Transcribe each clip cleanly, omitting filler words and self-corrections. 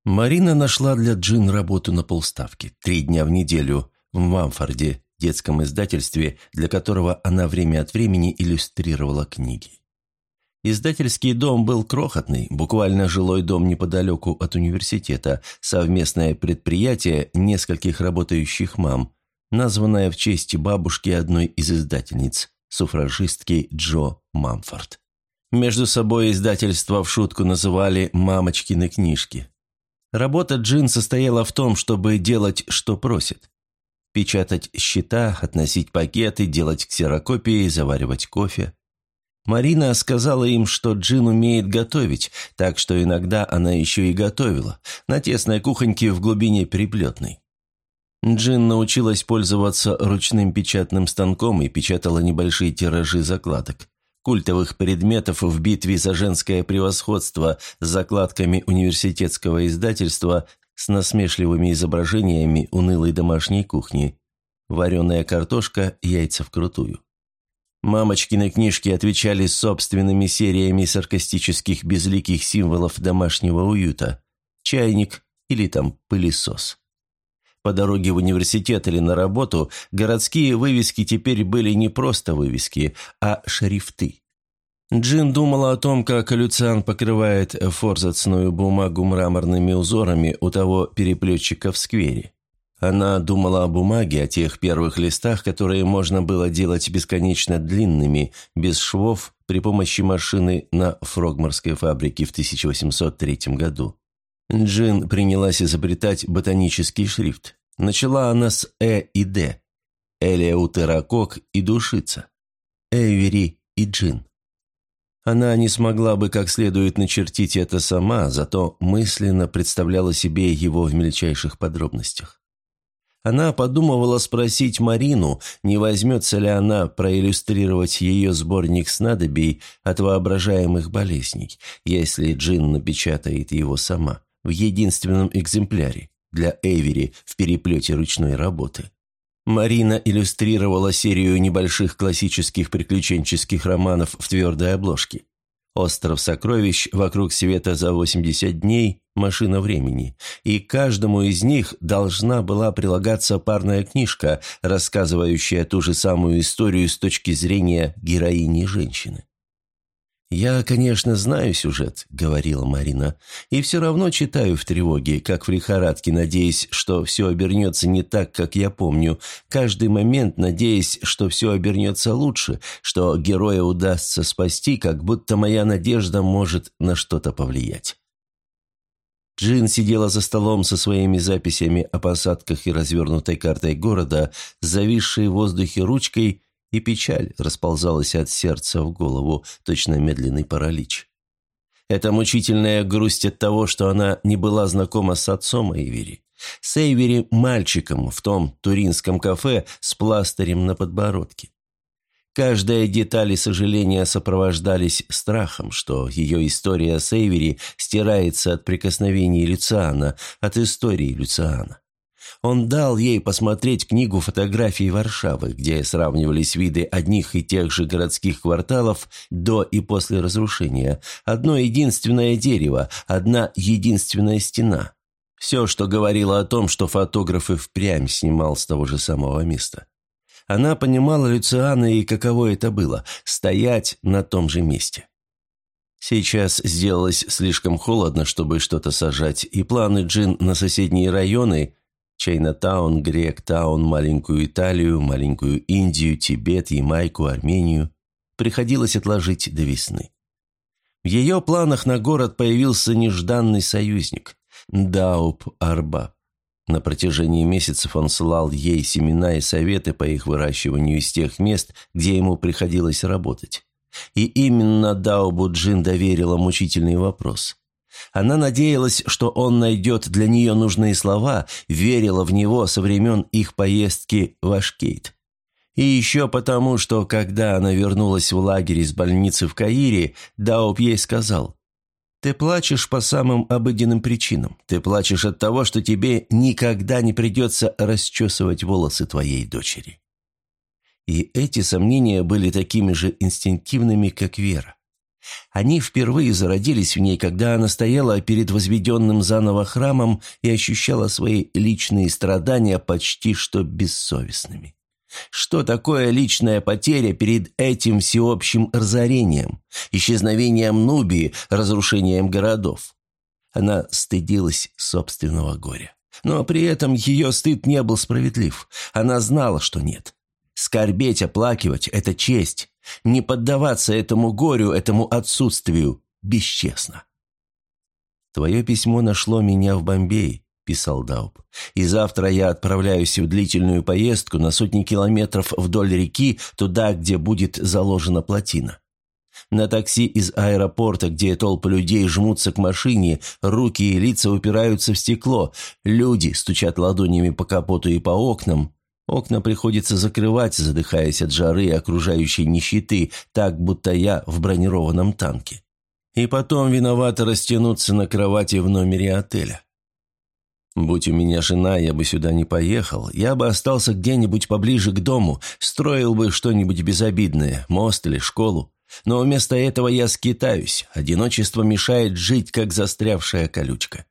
Марина нашла для Джин работу на полставки, 3 дня в неделю, в Мамфорде, детском издательстве, для которого она время от времени иллюстрировала книги. Издательский дом был крохотный, буквально жилой дом неподалеку от университета, совместное предприятие нескольких работающих мам, названное в честь бабушки одной из издательниц, суфражистки Джо Мамфорд. Между собой издательство в шутку называли «мамочкины книжки». Работа Джин состояла в том, чтобы делать, что просят. Печатать счета, относить пакеты, делать ксерокопии, заваривать кофе. Марина сказала им, что Джин умеет готовить, так что иногда она еще и готовила, на тесной кухоньке в глубине переплетной. Джин научилась пользоваться ручным печатным станком и печатала небольшие тиражи закладок, культовых предметов в битве за женское превосходство с закладками университетского издательства с насмешливыми изображениями унылой домашней кухни, вареная картошка, яйца вкрутую. Мамочкины книжки отвечали собственными сериями саркастических безликих символов домашнего уюта – чайник или там пылесос. По дороге в университет или на работу городские вывески теперь были не просто вывески, а шрифты. Джин думала о том, как Люциан покрывает форзацную бумагу мраморными узорами у того переплетчика в сквере. Она думала о бумаге, о тех первых листах, которые можно было делать бесконечно длинными, без швов, при помощи машины на Фрогморской фабрике в 1803 году. Джин принялась изобретать ботанический шрифт. Начала она с и Д, элеутерокок и душица, Эвери и Джин. Она не смогла бы как следует начертить это сама, зато мысленно представляла себе его в мельчайших подробностях. Она подумывала спросить Марину, не возьмется ли она проиллюстрировать ее сборник снадобий от воображаемых болезней, если Джин напечатает его сама, в единственном экземпляре, для Эвери в переплете ручной работы. Марина иллюстрировала серию небольших классических приключенческих романов в твердой обложке. «Остров сокровищ», «Вокруг света за 80 дней», «Машина времени». И каждому из них должна была прилагаться парная книжка, рассказывающая ту же самую историю с точки зрения героини женщины. «Я, конечно, знаю сюжет», — говорила Марина, «и все равно читаю в тревоге, как в лихорадке, надеясь, что все обернется не так, как я помню, каждый момент надеясь, что все обернется лучше, что героя удастся спасти, как будто моя надежда может на что-то повлиять». Джин сидела за столом со своими записями о посадках и развернутой картой города, зависшей в воздухе ручкой, и печаль расползалась от сердца в голову, точно медленный паралич. Это мучительная грусть от того, что она не была знакома с отцом Эйвери. С Эйвери мальчиком в том туринском кафе с пластырем на подбородке. Каждая деталь и сожаления сопровождались страхом, что ее история с Эйвери стирается от прикосновений Люциана, от истории Люциана. Он дал ей посмотреть книгу фотографий Варшавы, где сравнивались виды одних и тех же городских кварталов до и после разрушения. Одно единственное дерево, одна единственная стена. Все, что говорило о том, что фотограф и впрямь снимал с того же самого места. Она понимала Люциана и каково это было – стоять на том же месте. Сейчас сделалось слишком холодно, чтобы что-то сажать, и планы Джин на соседние районы – Чайнатаун, Гректаун, Маленькую Италию, Маленькую Индию, Тибет, Ямайку, Армению – приходилось отложить до весны. В ее планах на город появился нежданный союзник – Дауб-Арбаб. На протяжении месяцев он слал ей семена и советы по их выращиванию из тех мест, где ему приходилось работать. И именно Даубу Джин доверила мучительный вопрос. Она надеялась, что он найдет для нее нужные слова, верила в него со времен их поездки в Ашкейт. И еще потому, что когда она вернулась в лагерь из больницы в Каире, Дауб ей сказал: «Ты плачешь по самым обыденным причинам. Ты плачешь от того, что тебе никогда не придется расчесывать волосы твоей дочери». И эти сомнения были такими же инстинктивными, как вера. Они впервые зародились в ней, когда она стояла перед возведенным заново храмом и ощущала свои личные страдания почти что бессовестными. Что такое личная потеря перед этим всеобщим разорением, исчезновением Нубии, разрушением городов? Она стыдилась собственного горя. Но при этом ее стыд не был справедлив. Она знала, что нет. Скорбеть, оплакивать – это честь. Не поддаваться этому горю, этому отсутствию бесчестно. «Твое письмо нашло меня в Бомбее», – писал Дауб. «И завтра я отправляюсь в длительную поездку на сотни километров вдоль реки, туда, где будет заложена плотина. На такси из аэропорта, где толпы людей жмутся к машине, руки и лица упираются в стекло, люди стучат ладонями по капоту и по окнам. Окна приходится закрывать, задыхаясь от жары и окружающей нищеты, так, будто я в бронированном танке. И потом виновато растянуться на кровати в номере отеля. Будь у меня жена, я бы сюда не поехал, я бы остался где-нибудь поближе к дому, строил бы что-нибудь безобидное, мост или школу. Но вместо этого я скитаюсь, одиночество мешает жить, как застрявшая колючка.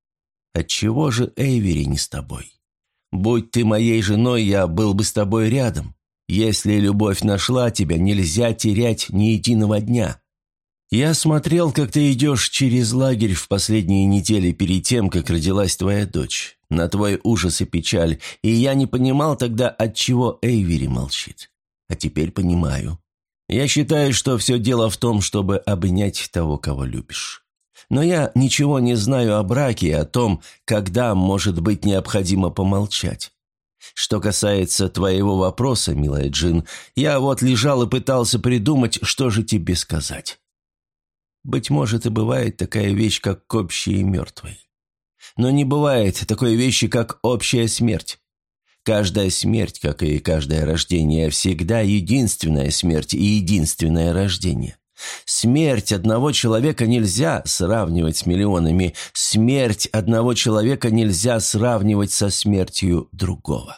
Отчего же Эйвери не с тобой? Будь ты моей женой, я был бы с тобой рядом. Если любовь нашла тебя, нельзя терять ни единого дня. Я смотрел, как ты идешь через лагерь в последние недели перед тем, как родилась твоя дочь, на твой ужас и печаль, и я не понимал тогда, отчего Эйвери молчит. А теперь понимаю. Я считаю, что все дело в том, чтобы обнять того, кого любишь. Но я ничего не знаю о браке и о том, когда может быть необходимо помолчать. Что касается твоего вопроса, милая Джин, я вот лежал и пытался придумать, что же тебе сказать. Быть может, и бывает такая вещь, как общий и мертвый. Но не бывает такой вещи, как общая смерть. Каждая смерть, как и каждое рождение, всегда единственная смерть и единственное рождение. Смерть одного человека нельзя сравнивать с миллионами. Смерть одного человека нельзя сравнивать со смертью другого.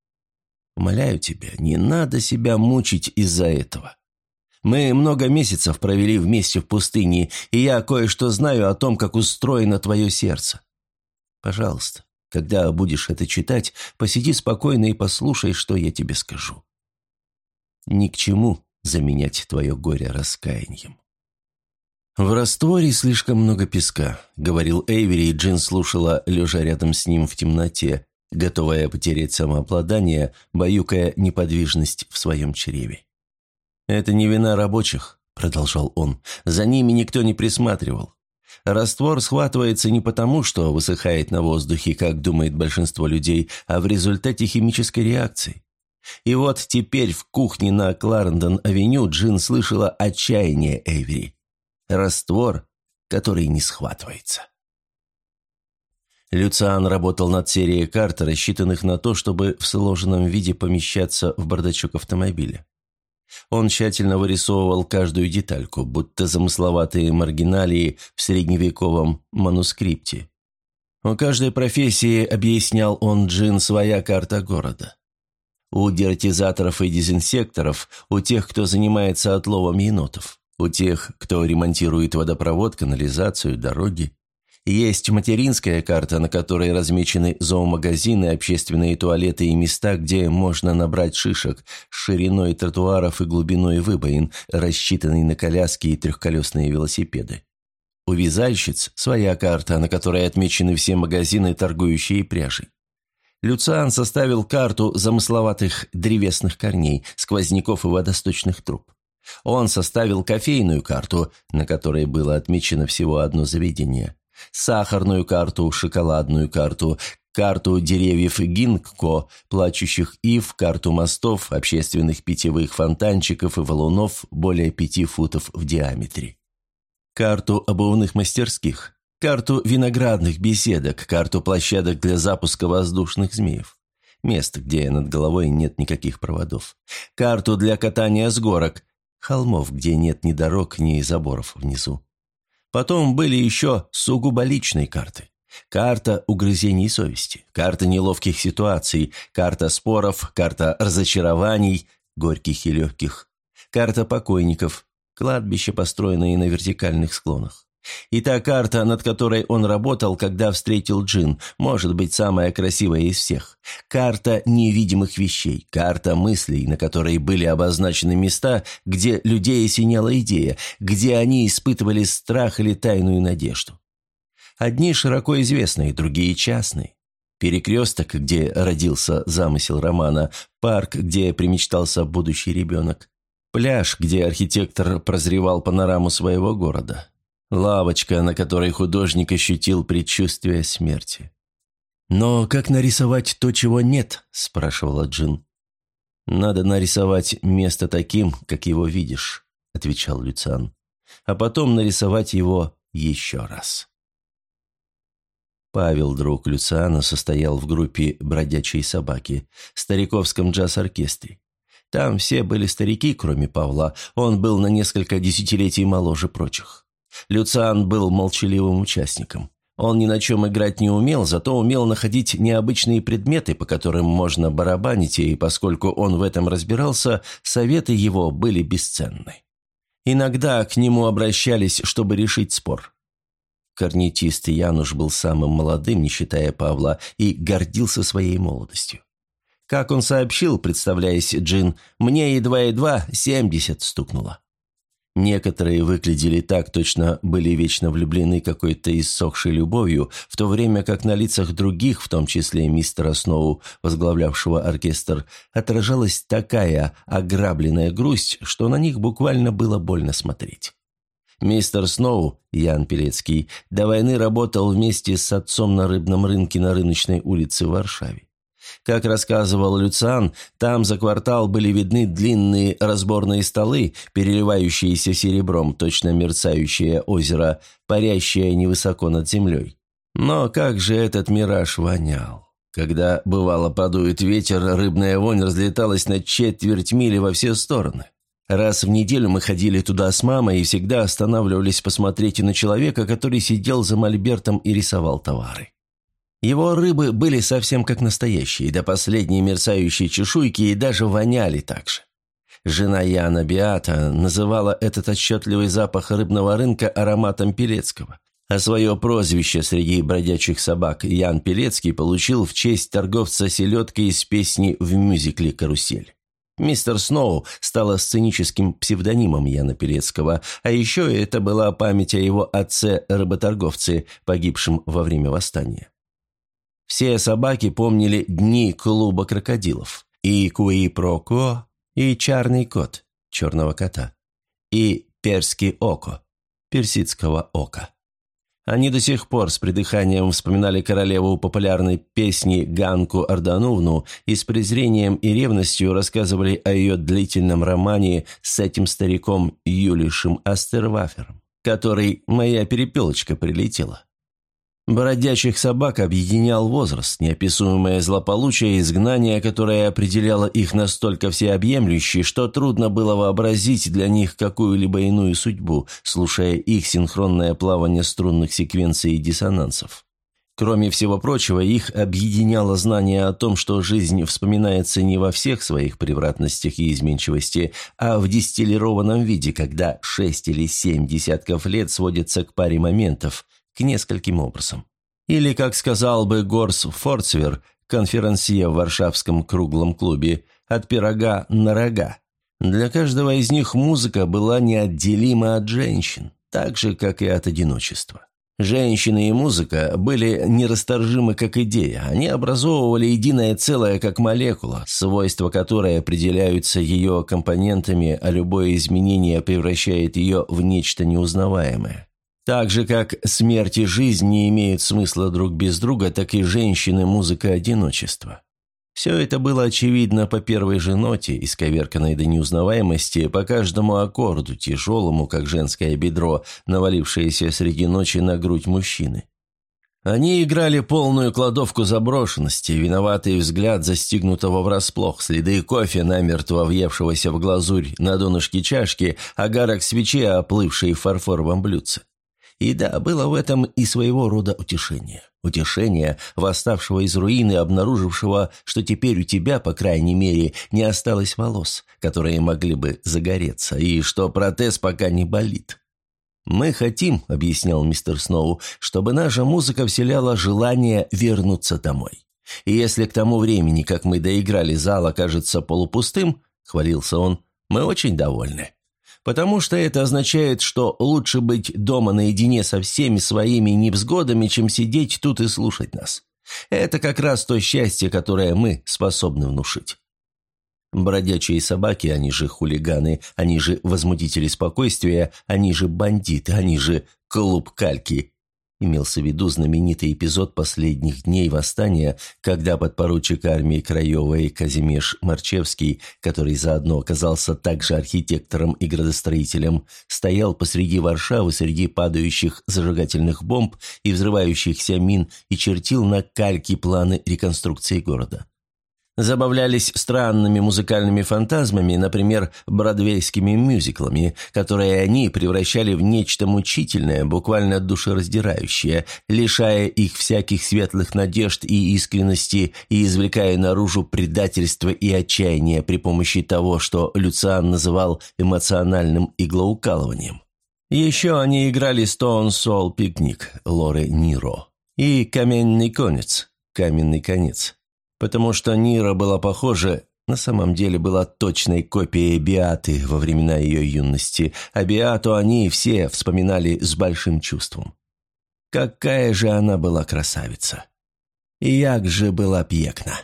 Умоляю тебя, не надо себя мучить из-за этого. Мы много месяцев провели вместе в пустыне, и я кое-что знаю о том, как устроено твое сердце. Пожалуйста, когда будешь это читать, посиди спокойно и послушай, что я тебе скажу. Ни к чему заменять твое горе раскаянием. «В растворе слишком много песка», — говорил Эйвери, и Джин слушала, лежа рядом с ним в темноте, готовая потерять самообладание, баюкая неподвижность в своем чреве. «Это не вина рабочих», — продолжал он, — «за ними никто не присматривал. Раствор схватывается не потому, что высыхает на воздухе, как думает большинство людей, а в результате химической реакции. И вот теперь в кухне на Кларендон-авеню Джин слышала отчаяние Эйвери. Раствор, который не схватывается. Люциан работал над серией карт, рассчитанных на то, чтобы в сложенном виде помещаться в бардачок автомобиля. Он тщательно вырисовывал каждую детальку, будто замысловатые маргиналии в средневековом манускрипте. У каждой профессии, объяснял он Джин, своя карта города. У дератизаторов и дезинсекторов, у тех, кто занимается отловом енотов, у тех, кто ремонтирует водопровод, канализацию, дороги. Есть материнская карта, на которой размечены зоомагазины, общественные туалеты и места, где можно набрать шишек, с шириной тротуаров и глубиной выбоин, рассчитанные на коляски и трехколесные велосипеды. У вязальщиц своя карта, на которой отмечены все магазины, торгующие пряжей. Люциан составил карту замысловатых древесных корней, сквозняков и водосточных труб. Он составил кофейную карту, на которой было отмечено всего одно заведение, сахарную карту, шоколадную карту, карту деревьев гинкго, плачущих ив, карту мостов, общественных питьевых фонтанчиков и валунов более 5 футов в диаметре, карту обувных мастерских, карту виноградных беседок, карту площадок для запуска воздушных змеев, мест, где над головой нет никаких проводов, карту для катания с горок, холмов, где нет ни дорог, ни заборов внизу. Потом были еще сугубо личные карты. Карта угрызений совести, карта неловких ситуаций, карта споров, карта разочарований, горьких и легких, карта покойников, кладбища, построенные на вертикальных склонах. И та карта, над которой он работал, когда встретил Джин, может быть самая красивая из всех. Карта невидимых вещей, карта мыслей, на которой были обозначены места, где людей осеняла идея, где они испытывали страх или тайную надежду. Одни широко известные, другие частные. Перекресток, где родился замысел романа, парк, где примечтался будущий ребенок, пляж, где архитектор прозревал панораму своего города, лавочка, на которой художник ощутил предчувствие смерти. «Но как нарисовать то, чего нет?» – спрашивала Джин. «Надо нарисовать место таким, как его видишь», – отвечал Люциан, «а потом нарисовать его еще раз». Павел, друг Люциана, состоял в группе «Бродячие собаки», стариковском джаз-оркестре. Там все были старики, кроме Павла, он был на несколько десятилетий моложе прочих. Люциан был молчаливым участником. Он ни на чем играть не умел, зато умел находить необычные предметы, по которым можно барабанить, и поскольку он в этом разбирался, советы его были бесценны. Иногда к нему обращались, чтобы решить спор. Корнетист Януш был самым молодым, не считая Павла, и гордился своей молодостью. Как он сообщил, представляясь Джин, «Мне едва-едва 70 стукнуло». Некоторые выглядели так, точно были вечно влюблены какой-то иссохшей любовью, в то время как на лицах других, в том числе мистера Сноу, возглавлявшего оркестр, отражалась такая ограбленная грусть, что на них буквально было больно смотреть. Мистер Сноу, Ян Пилецкий, до войны работал вместе с отцом на рыбном рынке на Рыночной улице в Варшаве. Как рассказывал Люциан, там за квартал были видны длинные разборные столы, переливающиеся серебром, точно мерцающее озеро, парящее невысоко над землей. Но как же этот мираж вонял! Когда, бывало, подует ветер, рыбная вонь разлеталась на четверть мили во все стороны. Раз в неделю мы ходили туда с мамой и всегда останавливались посмотреть на человека, который сидел за мольбертом и рисовал товары. Его рыбы были совсем как настоящие, до последней мерцающей чешуйки, и даже воняли так же. Жена Яна, Беата, называла этот отчетливый запах рыбного рынка ароматом Пилецкого, а свое прозвище среди бродячих собак Ян Пилецкий получил в честь торговца селедкой из песни в мюзикле «Карусель». Мистер Сноу стала сценическим псевдонимом Яна Пилецкого, а еще это была память о его отце-работорговце, погибшем во время восстания. Все собаки помнили дни клуба крокодилов, и Куи-Про-Ко, и Чарный кот, черного кота, и Перский око, персидского ока. Они до сих пор с придыханием вспоминали королеву популярной песни Ганку Ардановну и с презрением и ревностью рассказывали о ее длительном романе с этим стариком Юлишем Астервафером, который «моя перепелочка прилетела». Бродячих собак объединял возраст, неописуемое злополучие и изгнание, которое определяло их настолько всеобъемлюще, что трудно было вообразить для них какую-либо иную судьбу, слушая их синхронное плавание струнных секвенций и диссонансов. Кроме всего прочего, их объединяло знание о том, что жизнь вспоминается не во всех своих превратностях и изменчивости, а в дистиллированном виде, когда 6 или 7 десятков лет сводятся к паре моментов, к нескольким образам. Или, как сказал бы Горс Форцвер, конферансье в Варшавском круглом клубе, от пирога на рога. Для каждого из них музыка была неотделима от женщин, так же, как и от одиночества. Женщины и музыка были нерасторжимы как идея, они образовывали единое целое как молекула, свойства которой определяются ее компонентами, а любое изменение превращает ее в нечто неузнаваемое. Так же, как смерть и жизнь не имеют смысла друг без друга, так и женщины, музыка, одиночество. Все это было очевидно по первой же ноте, исковерканной до неузнаваемости, по каждому аккорду, тяжелому, как женское бедро, навалившееся среди ночи на грудь мужчины. Они играли полную кладовку заброшенности, виноватый взгляд застигнутого врасплох, следы кофе, намертво въевшегося в глазурь на донышке чашки, огарок свечи, оплывший в фарфоровом блюдце. И да, было в этом и своего рода утешение. утешение восставшего из руины, обнаружившего, что теперь у тебя, по крайней мере, не осталось волос, которые могли бы загореться, и что протез пока не болит. «Мы хотим», — объяснял мистер Сноу, — «чтобы наша музыка вселяла желание вернуться домой. И если к тому времени, как мы доиграли, зал окажется полупустым, — хвалился он, — мы очень довольны. Потому что это означает, что лучше быть дома наедине со всеми своими невзгодами, чем сидеть тут и слушать нас. Это как раз то счастье, которое мы способны внушить». Бродячие собаки, они же хулиганы, они же возмутители спокойствия, они же бандиты, они же клуб кальки. Имелся в виду знаменитый эпизод последних дней восстания, когда подпоручик армии Краевой Казимеш Марчевский, который заодно оказался также архитектором и градостроителем, стоял посреди Варшавы среди падающих зажигательных бомб и взрывающихся мин и чертил на кальке планы реконструкции города. Забавлялись странными музыкальными фантазмами, например, бродвейскими мюзиклами, которые они превращали в нечто мучительное, буквально душераздирающее, лишая их всяких светлых надежд и искренности и извлекая наружу предательство и отчаяние при помощи того, что Люциан называл эмоциональным иглоукалыванием. Еще они играли «Stone Soul Picnic» Лоры Ниро и «Каменный конец» «Каменный конец». Потому что Нира была похожа, на самом деле была точной копией Беаты во времена ее юности, а Беату они все вспоминали с большим чувством. Какая же она была красавица! И як же была пьекна!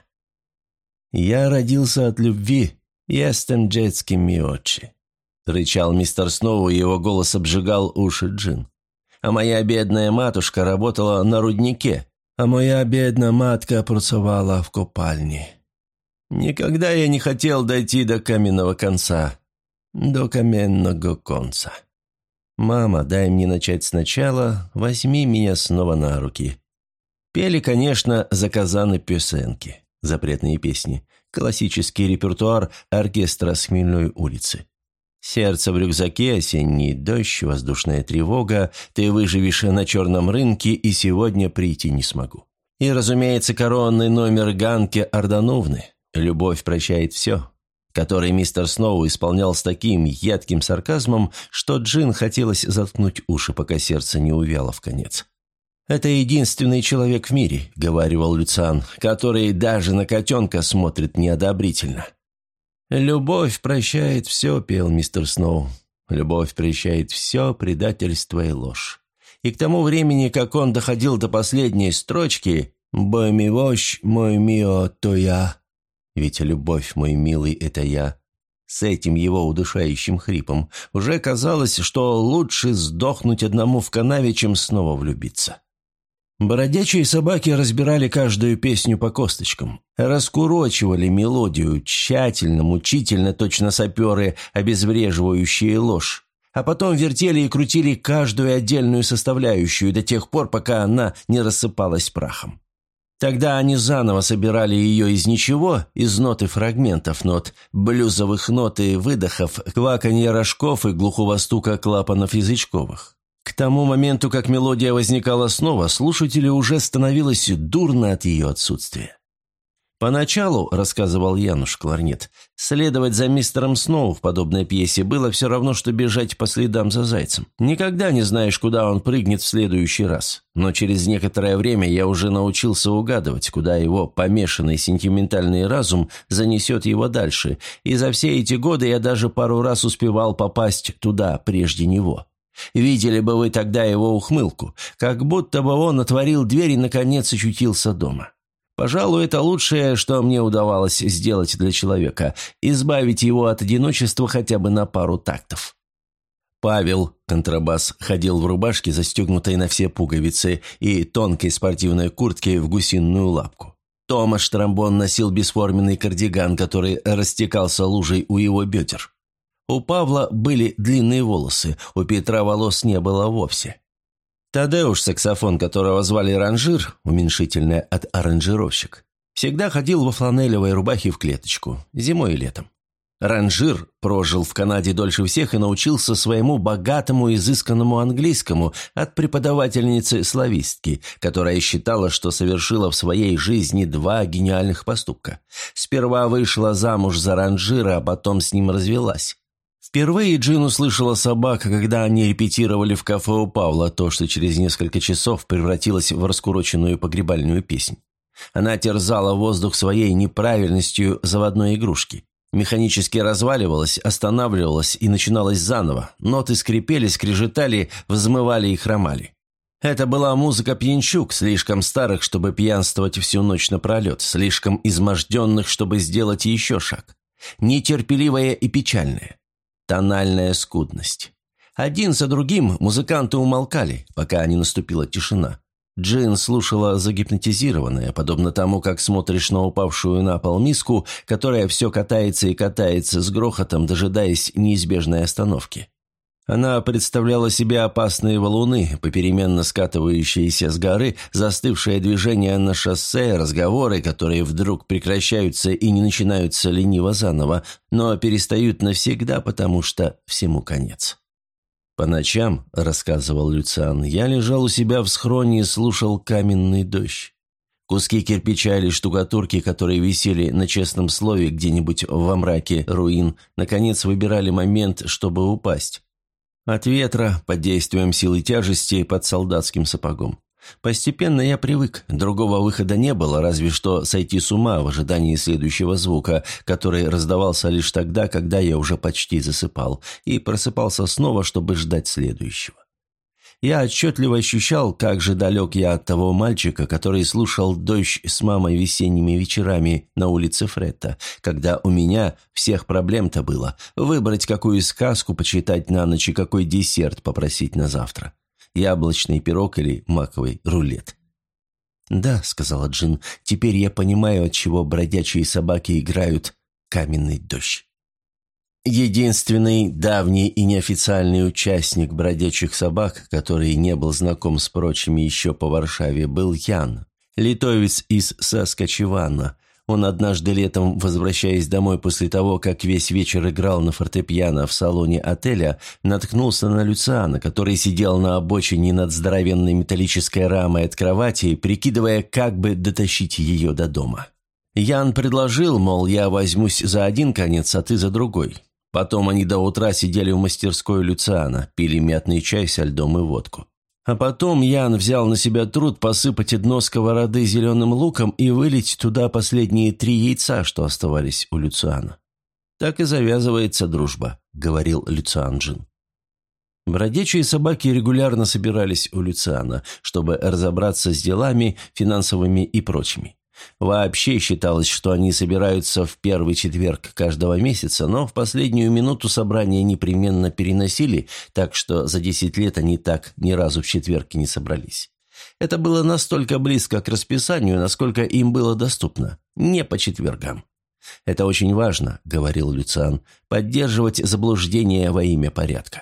«Я родился от любви, естем детскими очи», — рычал мистер Сноу, и его голос обжигал уши Джин. «А моя бедная матушка работала на руднике, а моя бедная матка працевала в копальне. Никогда я не хотел дойти до каменного конца, до каменного конца. Мама, дай мне начать сначала, возьми меня снова на руки». Пели, конечно, заказаны песенки, запретные песни, классический репертуар оркестра с Хмельной улицы. «Сердце в рюкзаке», «Осенний дождь», «Воздушная тревога», «Ты выживешь на черном рынке» и «Сегодня прийти не смогу». И, разумеется, коронный номер Ганки Ардановны «Любовь прощает все», который мистер Сноу исполнял с таким едким сарказмом, что Джин хотелось заткнуть уши, пока сердце не увяло в конец. «Это единственный человек в мире», — говаривал Люциан, «который даже на котенка смотрит неодобрительно». «Любовь прощает все», — пел мистер Сноу. «Любовь прощает все, предательство и ложь». И к тому времени, как он доходил до последней строчки «Бой ми вощ, мой мио, то я», ведь любовь, мой милый, это я, с этим его удушающим хрипом, уже казалось, что лучше сдохнуть одному в канаве, чем снова влюбиться. Бродячие собаки разбирали каждую песню по косточкам, раскурочивали мелодию, тщательно, мучительно, точно саперы, обезвреживающие ложь, а потом вертели и крутили каждую отдельную составляющую до тех пор, пока она не рассыпалась прахом. Тогда они заново собирали ее из ничего, из нот и фрагментов нот, блюзовых нот и выдохов, кваканья рожков и глухого стука клапанов язычковых. К тому моменту, как мелодия возникала снова, слушателю уже становилось дурно от ее отсутствия. «Поначалу, — рассказывал Януш Кларнет, — следовать за мистером Сноу в подобной пьесе было все равно, что бежать по следам за зайцем. Никогда не знаешь, куда он прыгнет в следующий раз. Но через некоторое время я уже научился угадывать, куда его помешанный сентиментальный разум занесет его дальше, и за все эти годы я даже пару раз успевал попасть туда прежде него. Видели бы вы тогда его ухмылку, как будто бы он отворил дверь и, наконец, очутился дома. Пожалуй, это лучшее, что мне удавалось сделать для человека – избавить его от одиночества хотя бы на пару тактов». Павел, контрабас, ходил в рубашке, застегнутой на все пуговицы, и тонкой спортивной куртке в гусиную лапку. Томаш Тромбон носил бесформенный кардиган, который растекался лужей у его бедер. У Павла были длинные волосы, у Петра волос не было вовсе. Тадеуш, саксофон которого звали Ранжир, уменьшительное от аранжировщик, всегда ходил во фланелевой рубахе в клеточку, зимой и летом. Ранжир прожил в Канаде дольше всех и научился своему богатому изысканному английскому от преподавательницы-славистки, которая считала, что совершила в своей жизни 2 гениальных поступка. Сперва вышла замуж за Ранжира, а потом с ним развелась. Впервые Джин услышала собак, когда они репетировали в кафе у Павла то, что через несколько часов превратилось в раскуроченную погребальную песнь. Она терзала воздух своей неправильностью заводной игрушки. Механически разваливалась, останавливалась и начиналась заново. Ноты скрипели, скрежетали, взмывали и хромали. Это была музыка пьянчук, слишком старых, чтобы пьянствовать всю ночь напролет, слишком изможденных, чтобы сделать еще шаг. Нетерпеливая и печальная. Тональная скудность. Один за другим музыканты умолкали, пока не наступила тишина. Джин слушала загипнотизированная, подобно тому, как смотришь на упавшую на пол миску, которая все катается и катается с грохотом, дожидаясь неизбежной остановки. Она представляла себе опасные валуны, попеременно скатывающиеся с горы, застывшее движение на шоссе, разговоры, которые вдруг прекращаются и не начинаются лениво заново, но перестают навсегда, потому что всему конец. «По ночам, — рассказывал Люциан, — я лежал у себя в схроне и слушал каменный дождь. Куски кирпича или штукатурки, которые висели на честном слове где-нибудь во мраке руин, наконец выбирали момент, чтобы упасть. От ветра, под действием силы тяжести, под солдатским сапогом. Постепенно я привык, другого выхода не было, разве что сойти с ума в ожидании следующего звука, который раздавался лишь тогда, когда я уже почти засыпал, и просыпался снова, чтобы ждать следующего. Я отчетливо ощущал, как же далек я от того мальчика, который слушал дождь с мамой весенними вечерами на улице Фретта, когда у меня всех проблем-то было выбрать, какую сказку почитать на ночь и какой десерт попросить на завтра. Яблочный пирог или маковый рулет. «Да», — сказала Джин, — «теперь я понимаю, от чего бродячие собаки играют каменный дождь». Единственный давний и неофициальный участник бродячих собак, который не был знаком с прочими еще по Варшаве, был Ян, литовец из Саскачевана. Он однажды летом, возвращаясь домой после того, как весь вечер играл на фортепиано в салоне отеля, наткнулся на Люциана, который сидел на обочине над здоровенной металлической рамой от кровати, прикидывая, как бы дотащить ее до дома. Ян предложил, мол, я возьмусь за один конец, а ты за другой. Потом они до утра сидели в мастерской Люциана, пили мятный чай со льдом и водку. А потом Ян взял на себя труд посыпать дно сковороды зеленым луком и вылить туда последние 3 яйца, что оставались у Люциана. «Так и завязывается дружба», — говорил Люциан Джин. Бродячие собаки регулярно собирались у Люциана, чтобы разобраться с делами финансовыми и прочими. Вообще считалось, что они собираются в первый четверг каждого месяца, но в последнюю минуту собрания непременно переносили, так что за 10 лет они так ни разу в четверг не собрались. Это было настолько близко к расписанию, насколько им было доступно, не по четвергам. «Это очень важно», — говорил Люциан, — «поддерживать заблуждение во имя порядка».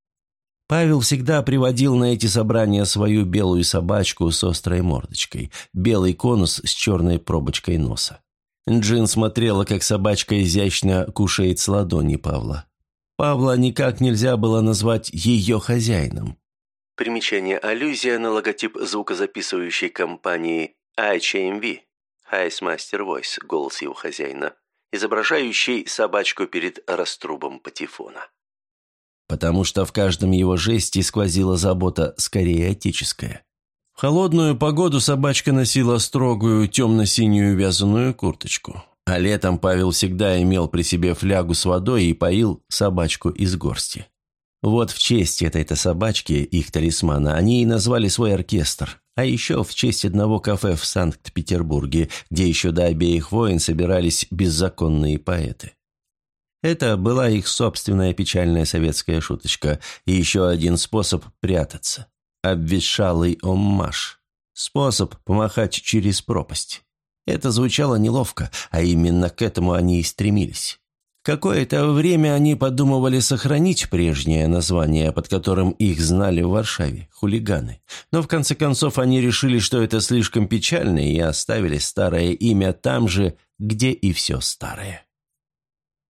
Павел всегда приводил на эти собрания свою белую собачку с острой мордочкой, белый конус с черной пробочкой носа. Джин смотрела, как собачка изящно кушает с ладони Павла. Павла никак нельзя было назвать ее хозяином. Примечание: аллюзия на логотип звукозаписывающей компании HMV, Highest Master Voice, голос его хозяина, изображающий собачку перед раструбом патефона. Потому что в каждом его жесте сквозила забота скорее отеческая. В холодную погоду собачка носила строгую темно-синюю вязаную курточку, а летом Павел всегда имел при себе флягу с водой и поил собачку из горсти. Вот в честь этой-то собачки, их талисмана, они и назвали свой оркестр, а еще в честь одного кафе в Санкт-Петербурге, где еще до обеих войн собирались беззаконные поэты. Это была их собственная печальная советская шуточка и еще один способ прятаться. Обветшалый оммаж. Способ помахать через пропасть. Это звучало неловко, а именно к этому они и стремились. Какое-то время они подумывали сохранить прежнее название, под которым их знали в Варшаве – хулиганы. Но в конце концов они решили, что это слишком печально, и оставили старое имя там же, где и все старое.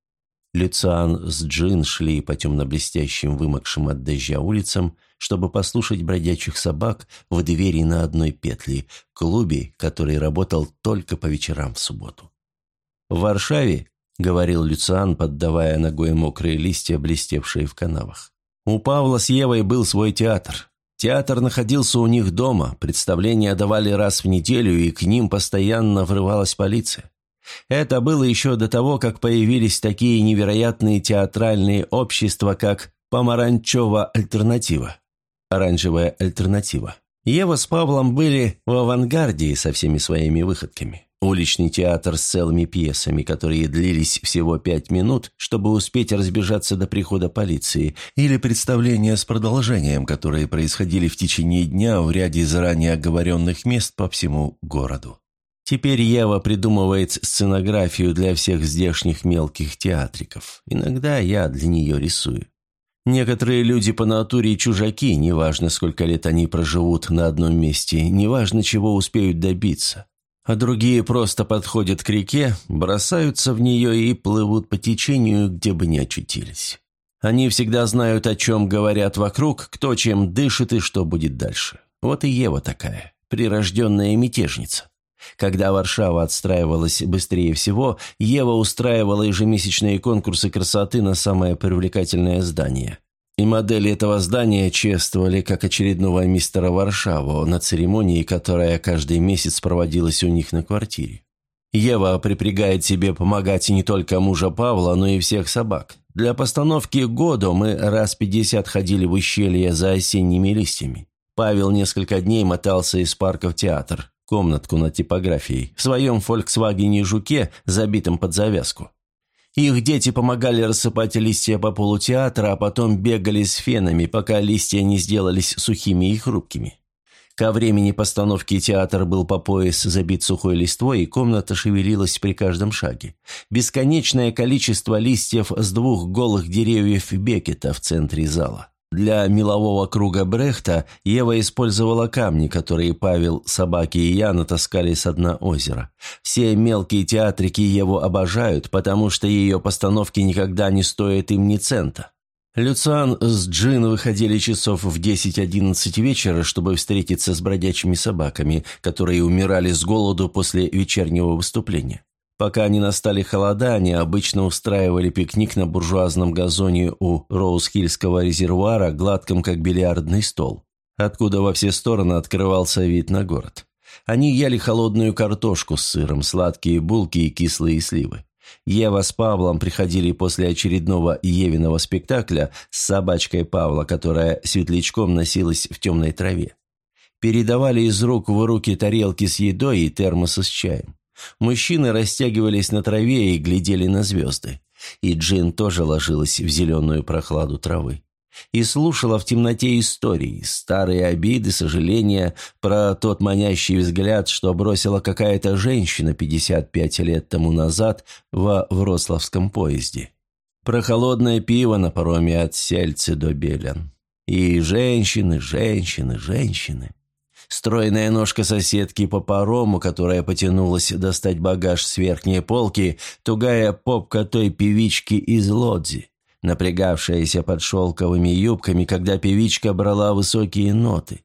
Люциан с Джин шли по темно-блестящим, вымокшим от дождя улицам, чтобы послушать бродячих собак в двери на одной петле, клубе, который работал только по вечерам в субботу. «В Варшаве», — говорил Люциан, поддавая ногой мокрые листья, блестевшие в канавах, «у Павла с Евой был свой театр. Театр находился у них дома, представления давали раз в неделю, и к ним постоянно врывалась полиция. Это было еще до того, как появились такие невероятные театральные общества, как «Помаранчевая альтернатива». «Оранжевая альтернатива». Ева с Павлом были в авангарде со всеми своими выходками. Уличный театр с целыми пьесами, которые длились всего 5 минут, чтобы успеть разбежаться до прихода полиции, или представления с продолжением, которые происходили в течение дня в ряде заранее оговоренных мест по всему городу. Теперь Ева придумывает сценографию для всех здешних мелких театриков. Иногда я для нее рисую. Некоторые люди по натуре чужаки, неважно, сколько лет они проживут на одном месте, неважно, чего успеют добиться. А другие просто подходят к реке, бросаются в нее и плывут по течению, где бы ни очутились. Они всегда знают, о чем говорят вокруг, кто чем дышит и что будет дальше. Вот и Ева такая, прирожденная мятежница. Когда Варшава отстраивалась быстрее всего, Ева устраивала ежемесячные конкурсы красоты на самое привлекательное здание. И модели этого здания чествовали как очередного мистера Варшаву на церемонии, которая каждый месяц проводилась у них на квартире. Ева припрягает себе помогать не только мужа Павла, но и всех собак. Для постановки года мы раз 50 ходили в ущелье за осенними листьями. Павел несколько дней мотался из парка в театр, комнатку над типографией, в своем «Фольксвагене Жуке», забитом под завязку. Их дети помогали рассыпать листья по полу театра, а потом бегали с фенами, пока листья не сделались сухими и хрупкими. Ко времени постановки театр был по пояс забит сухой листвой, и комната шевелилась при каждом шаге. Бесконечное количество листьев с 2 голых деревьев Беккета в центре зала. Для мелового круга Брехта Ева использовала камни, которые Павел, собаки и я натаскали со дна озера. Все мелкие театрики Еву обожают, потому что ее постановки никогда не стоят им ни цента. Люциан с Джин выходили часов в 10-11 вечера, чтобы встретиться с бродячими собаками, которые умирали с голоду после вечернего выступления. Пока не настали холода, они обычно устраивали пикник на буржуазном газоне у Роуз-Хиллского резервуара, гладком как бильярдный стол, откуда во все стороны открывался вид на город. Они ели холодную картошку с сыром, сладкие булки и кислые сливы. Ева с Павлом приходили после очередного Евиного спектакля с собачкой Павла, которая светлячком носилась в темной траве. Передавали из рук в руки тарелки с едой и термосы с чаем. Мужчины растягивались на траве и глядели на звезды. И Джин тоже ложилась в зеленую прохладу травы. И слушала в темноте истории, старые обиды, сожаления про тот манящий взгляд, что бросила какая-то женщина 55 лет тому назад во Вроцлавском поезде. Про холодное пиво на пароме от Сельцы до Белен. И женщины, женщины, женщины. Стройная ножка соседки по парому, которая потянулась достать багаж с верхней полки, тугая попка той певички из Лодзи, напрягавшаяся под шелковыми юбками, когда певичка брала высокие ноты.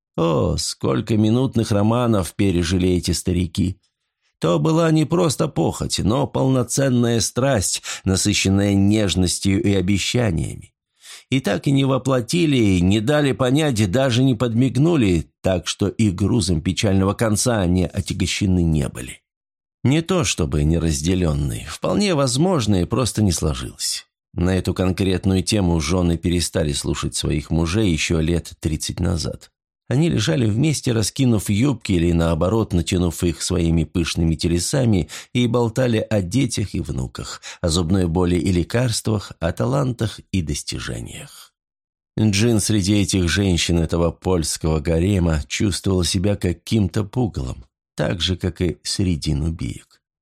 О, сколько минутных романов пережили эти старики! То была не просто похоть, но полноценная страсть, насыщенная нежностью и обещаниями. И так и не воплотили, не дали понять, даже не подмигнули, так что и грузом печального конца они отягощены не были. Не то чтобы неразделенные, вполне возможно, и просто не сложилось. На эту конкретную тему жены перестали слушать своих мужей еще лет 30 назад. Они лежали вместе, раскинув юбки или, наоборот, натянув их своими пышными телесами и болтали о детях и внуках, о зубной боли и лекарствах, о талантах и достижениях. Джин среди этих женщин этого польского гарема чувствовала себя каким-то пугалом, так же, как и среди нубиек.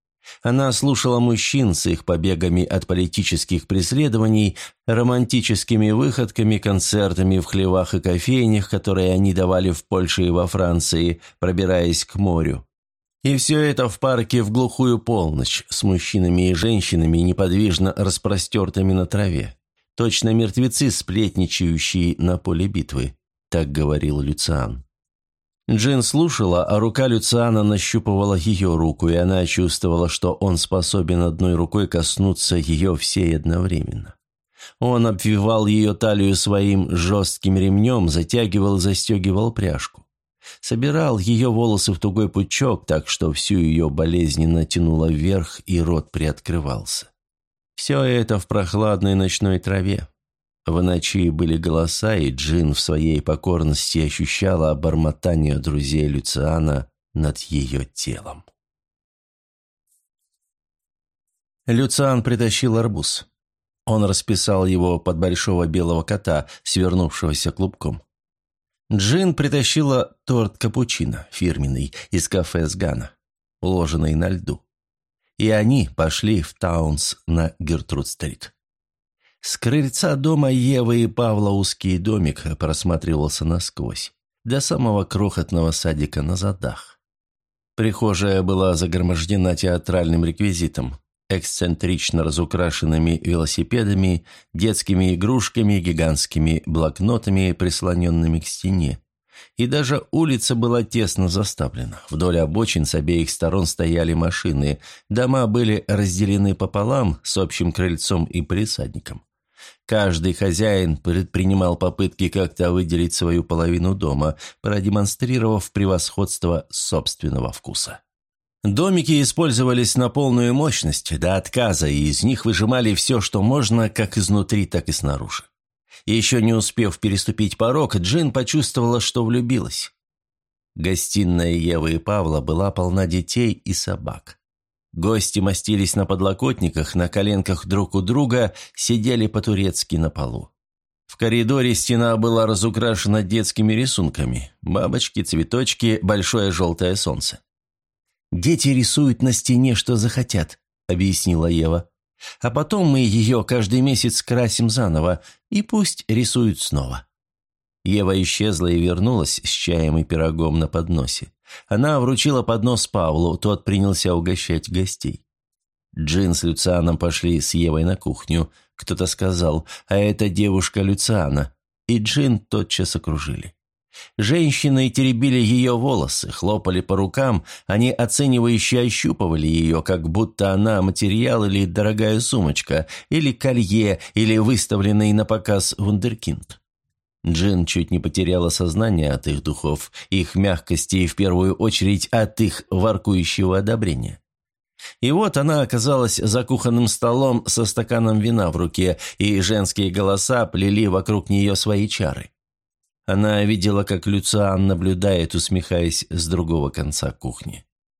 Она слушала мужчин с их побегами от политических преследований, романтическими выходками, концертами в хлевах и кофейнях, которые они давали в Польше и во Франции, пробираясь к морю. И все это в парке в глухую полночь, с мужчинами и женщинами, неподвижно распростертыми на траве. Точно мертвецы, сплетничающие на поле битвы, так говорил Люциан. Джин слушала, а рука Люциана нащупывала ее руку, и она чувствовала, что он способен одной рукой коснуться ее всей одновременно. Он обвивал ее талию своим жестким ремнем, затягивал и застегивал пряжку. Собирал ее волосы в тугой пучок, так что всю ее болезненно тянуло вверх, и рот приоткрывался. Все это в прохладной ночной траве. В ночи были голоса, и Джин в своей покорности ощущала бормотание друзей Люциана над ее телом. Люциан притащил арбуз. Он расписал его под большого белого кота, свернувшегося клубком. Джин притащила торт капучино, фирменный, из кафе «Сгана», уложенный на льду. И они пошли в Таунс на Гертруд-стрит. С крыльца дома Евы и Павла узкий домик просматривался насквозь, до самого крохотного садика на задах. Прихожая была загромождена театральным реквизитом, эксцентрично разукрашенными велосипедами, детскими игрушками, гигантскими блокнотами, прислоненными к стене. И даже улица была тесно заставлена. Вдоль обочин с обеих сторон стояли машины, дома были разделены пополам с общим крыльцом и палисадником. Каждый хозяин предпринимал попытки как-то выделить свою половину дома, продемонстрировав превосходство собственного вкуса. Домики использовались на полную мощность, до отказа, и из них выжимали все, что можно, как изнутри, так и снаружи. Еще не успев переступить порог, Джин почувствовала, что влюбилась. Гостиная Евы и Павла была полна детей и собак. Гости мостились на подлокотниках, на коленках друг у друга, сидели по-турецки на полу. В коридоре стена была разукрашена детскими рисунками: бабочки, цветочки, большое желтое солнце. «Дети рисуют на стене, что захотят», — объяснила Ева. «А потом мы ее каждый месяц красим заново, и пусть рисуют снова». Ева исчезла и вернулась с чаем и пирогом на подносе. Она вручила поднос Павлу, тот принялся угощать гостей. Джин с Люцианом пошли с Евой на кухню. Кто-то сказал: «А это девушка Люциана», и Джин тотчас окружили. Женщины теребили ее волосы, хлопали по рукам, они оценивающе ощупывали ее, как будто она материал или дорогая сумочка, или колье, или выставленный на показ вундеркинд. Джин чуть не потеряла сознание от их духов, их мягкости и в первую очередь от их воркующего одобрения. И вот она оказалась за кухонным столом со стаканом вина в руке, и женские голоса плели вокруг нее свои чары. Она видела, как Люциан наблюдает, усмехаясь с другого конца кухни.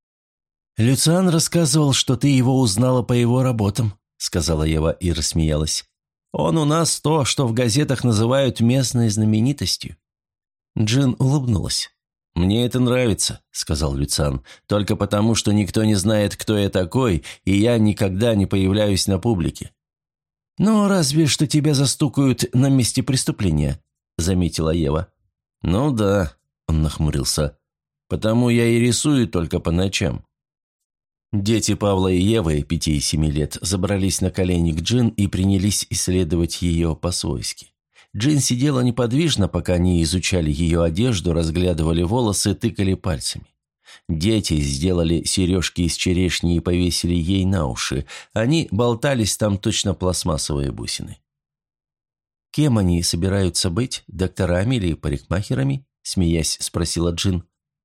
«Люциан рассказывал, что ты его узнала по его работам», — сказала Ева и рассмеялась. «Он у нас то, что в газетах называют местной знаменитостью». Джин улыбнулась. «Мне это нравится», — сказал Люциан, «только потому, что никто не знает, кто я такой, и я никогда не появляюсь на публике». «Ну, разве что тебя застукают на месте преступления», — заметила Ева. «Ну да», — он нахмурился, — «потому я и рисую только по ночам». Дети Павла и Евы, 5 и 7 лет, забрались на колени к Джин и принялись исследовать ее по-свойски. Джин сидела неподвижно, пока они изучали ее одежду, разглядывали волосы, тыкали пальцами. Дети сделали сережки из черешни и повесили ей на уши. Они болтались там, точно пластмассовые бусины. «Кем они собираются быть, докторами или парикмахерами?» – смеясь спросила Джин.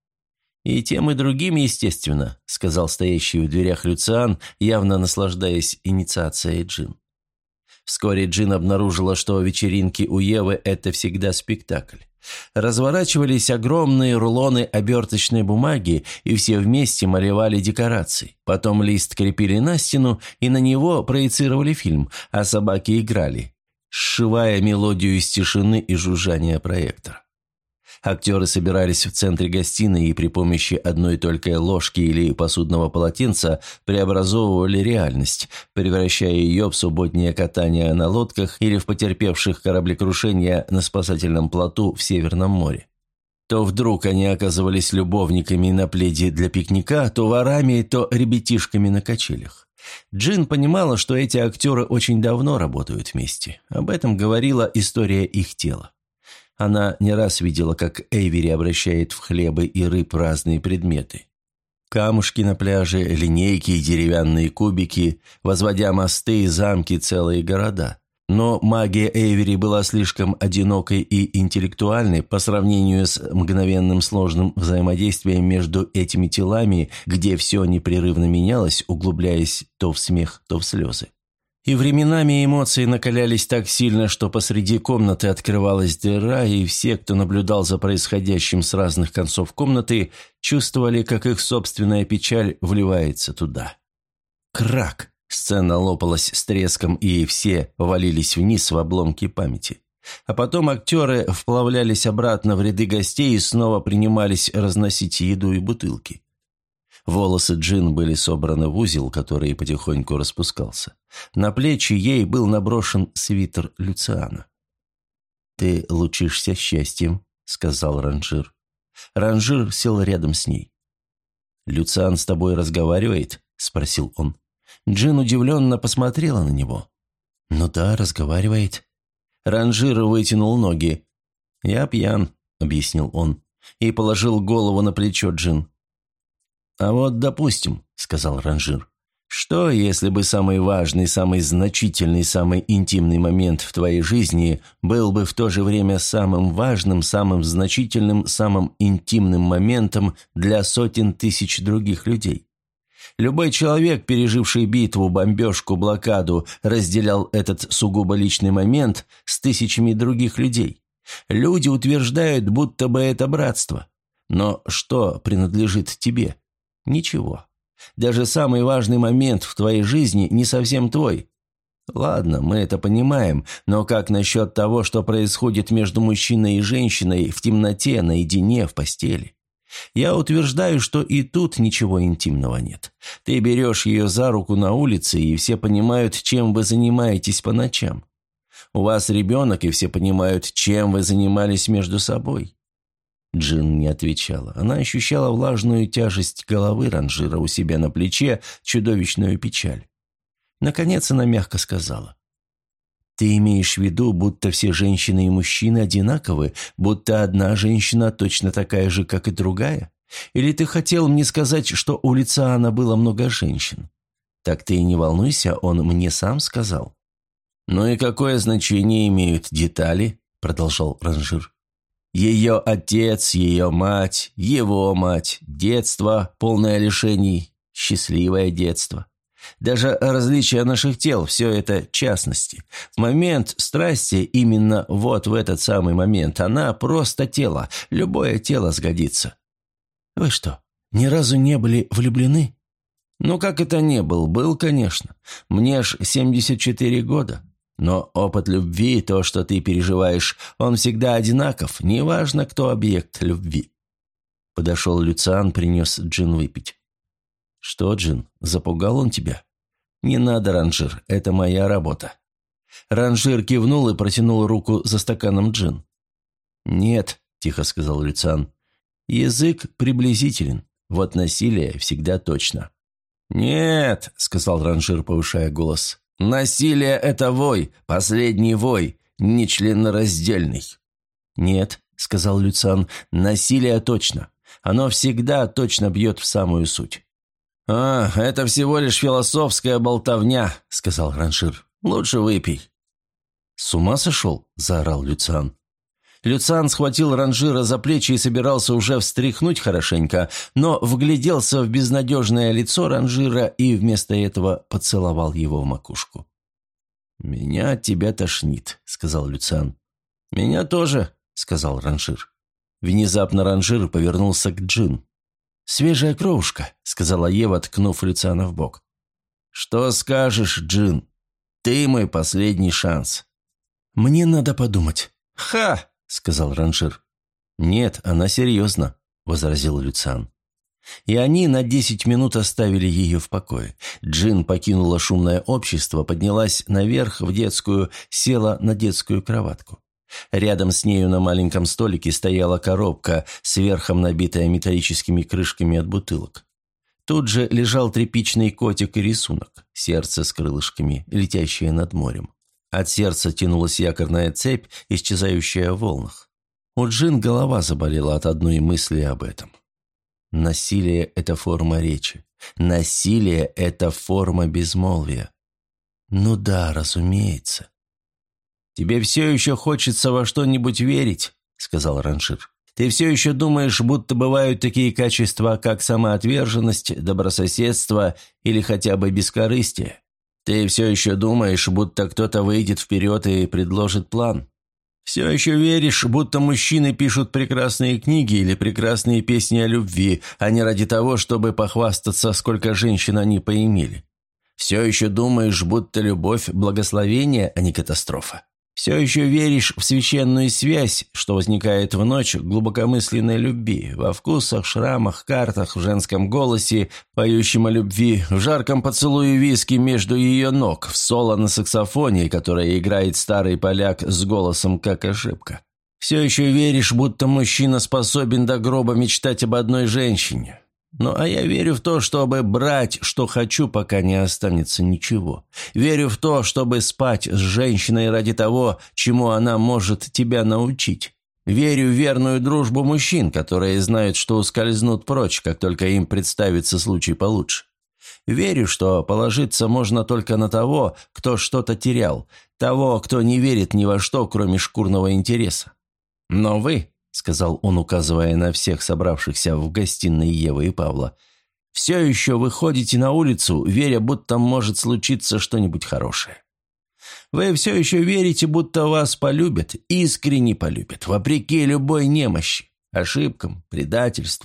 «И тем, и другим, естественно», – сказал стоящий в дверях Люциан, явно наслаждаясь инициацией Джин. Вскоре Джин обнаружила, что вечеринки у Евы – это всегда спектакль. Разворачивались огромные рулоны оберточной бумаги, и все вместе малевали декорации. Потом лист крепили на стену, и на него проецировали фильм, а собаки играли, сшивая мелодию из тишины и жужжания проектора. Актеры собирались в центре гостиной и при помощи одной только ложки или посудного полотенца преобразовывали реальность, превращая ее в субботнее катание на лодках или в потерпевших кораблекрушение на спасательном плоту в Северном море. То вдруг они оказывались любовниками на пледе для пикника, то ворами, то ребятишками на качелях. Джин понимала, что эти актеры очень давно работают вместе. Об этом говорила история их тела. Она не раз видела, как Эйвери обращает в хлебы и рыб разные предметы. Камушки на пляже, линейки и деревянные кубики, возводя мосты и замки, целые города. Но магия Эйвери была слишком одинокой и интеллектуальной по сравнению с мгновенным сложным взаимодействием между этими телами, где все непрерывно менялось, углубляясь то в смех, то в слезы. И временами эмоции накалялись так сильно, что посреди комнаты открывалась дыра, и все, кто наблюдал за происходящим с разных концов комнаты, чувствовали, как их собственная печаль вливается туда. Крак! Сцена лопалась с треском, и все валились вниз в обломки памяти. А потом актеры вплавлялись обратно в ряды гостей и снова принимались разносить еду и бутылки. Волосы Джин были собраны в узел, который потихоньку распускался. На плечи ей был наброшен свитер Люциана. «Ты лучишься счастьем», — сказал Ранжир. Ранжир сел рядом с ней. «Люциан с тобой разговаривает?» — спросил он. Джин удивленно посмотрела на него. «Ну да, разговаривает». Ранжир вытянул ноги. «Я пьян», — объяснил он, и положил голову на плечо Джин. «А вот допустим», — сказал Ранжир, — «что, если бы самый важный, самый значительный, самый интимный момент в твоей жизни был бы в то же время самым важным, самым значительным, самым интимным моментом для сотен тысяч других людей? Любой человек, переживший битву, бомбежку, блокаду, разделял этот сугубо личный момент с тысячами других людей. Люди утверждают, будто бы это братство. Но что принадлежит тебе? Ничего. Даже самый важный момент в твоей жизни не совсем твой. Ладно, мы это понимаем, но как насчет того, что происходит между мужчиной и женщиной в темноте, наедине, в постели? Я утверждаю, что и тут ничего интимного нет. Ты берешь ее за руку на улице, и все понимают, чем вы занимаетесь по ночам. У вас ребенок, и все понимают, чем вы занимались между собой». Джин не отвечала. Она ощущала влажную тяжесть головы Ранжира у себя на плече, чудовищную печаль. Наконец она мягко сказала: «Ты имеешь в виду, будто все женщины и мужчины одинаковы, будто одна женщина точно такая же, как и другая? Или ты хотел мне сказать, что у Люциана было много женщин? Так ты и не волнуйся, он мне сам сказал». «Ну и какое значение имеют детали?» – продолжал Ранжир. «Ее отец, ее мать, его мать, детство, полное лишений, счастливое детство. Даже различия наших тел – все это частности. В момент страсти, именно вот в этот самый момент, она просто тело, любое тело сгодится». «Вы что, ни разу не были влюблены?» «Ну, как это не был? Был, конечно. Мне ж 74 года. Но опыт любви, то, что ты переживаешь, он всегда одинаков, неважно, кто объект любви». Подошел Люциан, принес Джин выпить. «Что, Джин, запугал он тебя?» «Не надо, Ранжир, это моя работа». Ранжир кивнул и протянул руку за стаканом джин. «Нет», – тихо сказал Люциан, – «язык приблизителен, вот насилие всегда точно». «Нет», – сказал Ранжир, повышая голос, – «насилие – это вой, последний вой, нечленораздельный». «Нет», – сказал Люциан, – «насилие точно, оно всегда точно бьет в самую суть». «А, это всего лишь философская болтовня», – сказал Ранжир. «Лучше выпей». «С ума сошел?» – заорал Люциан. Люциан схватил Ранжира за плечи и собирался уже встряхнуть хорошенько, но вгляделся в безнадежное лицо Ранжира и вместо этого поцеловал его в макушку. «Меня от тебя тошнит», – сказал Люциан. «Меня тоже», – сказал Ранжир. Внезапно Ранжир повернулся к Джин. «Свежая кровушка», – сказала Ева, ткнув Люциана в бок. «Что скажешь, Джин? Ты мой последний шанс». «Мне надо подумать». «Ха!» – сказал Ранжир. «Нет, она серьезно», – возразил Люциан. И они на 10 минут оставили ее в покое. Джин покинула шумное общество, поднялась наверх в детскую, села на детскую кроватку. Рядом с нею на маленьком столике стояла коробка, сверхом набитая металлическими крышками от бутылок. Тут же лежал тряпичный котик и рисунок, сердце с крылышками, летящее над морем. От сердца тянулась якорная цепь, исчезающая в волнах. У Джин голова заболела от одной мысли об этом. Насилие – это форма речи. Насилие – это форма безмолвия. Ну да, разумеется. «Тебе все еще хочется во что-нибудь верить», – сказал Ранжир. «Ты все еще думаешь, будто бывают такие качества, как самоотверженность, добрососедство или хотя бы бескорыстие? Ты все еще думаешь, будто кто-то выйдет вперед и предложит план? Все еще веришь, будто мужчины пишут прекрасные книги или прекрасные песни о любви, а не ради того, чтобы похвастаться, сколько женщин они поимели? Все еще думаешь, будто любовь – благословение, а не катастрофа? Все еще веришь в священную связь, что возникает в ночь глубокомысленной любви, во вкусах, шрамах, картах, в женском голосе, поющем о любви, в жарком поцелуе виски между ее ног, в соло на саксофоне, которое играет старый поляк с голосом как ошибка? Все еще веришь, будто мужчина способен до гроба мечтать об одной женщине? Ну, а я верю в то, чтобы брать, что хочу, пока не останется ничего. Верю в то, чтобы спать с женщиной ради того, чему она может тебя научить. Верю в верную дружбу мужчин, которые знают, что ускользнут прочь, как только им представится случай получше. Верю, что положиться можно только на того, кто что-то терял, того, кто не верит ни во что, кроме шкурного интереса. Но вы... — сказал он, указывая на всех собравшихся в гостиной Евы и Павла, — «все еще выходите на улицу, веря, будто может случиться что-нибудь хорошее. Вы все еще верите, будто вас полюбят, искренне полюбят, вопреки любой немощи, ошибкам, предательству.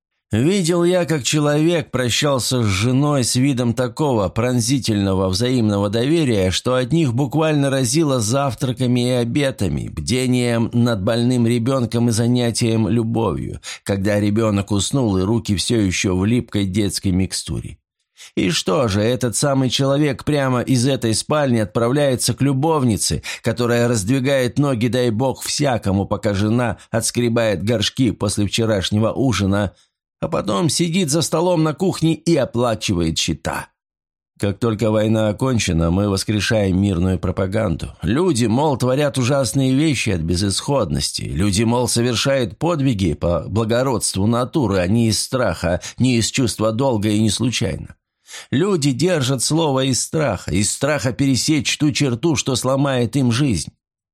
Видел я, как человек прощался с женой с видом такого пронзительного взаимного доверия, что от них буквально разило завтраками и обедами, бдением над больным ребенком и занятием любовью, когда ребенок уснул и руки все еще в липкой детской микстуре. И что же, этот самый человек прямо из этой спальни отправляется к любовнице, которая раздвигает ноги, дай бог, всякому, пока жена отскребает горшки после вчерашнего ужина, а потом сидит за столом на кухне и оплачивает счета. Как только война окончена, мы воскрешаем мирную пропаганду. Люди, мол, творят ужасные вещи от безысходности. Люди, мол, совершают подвиги по благородству натуры, а не из страха, не из чувства долга и не случайно. Люди держат слово из страха пересечь ту черту, что сломает им жизнь.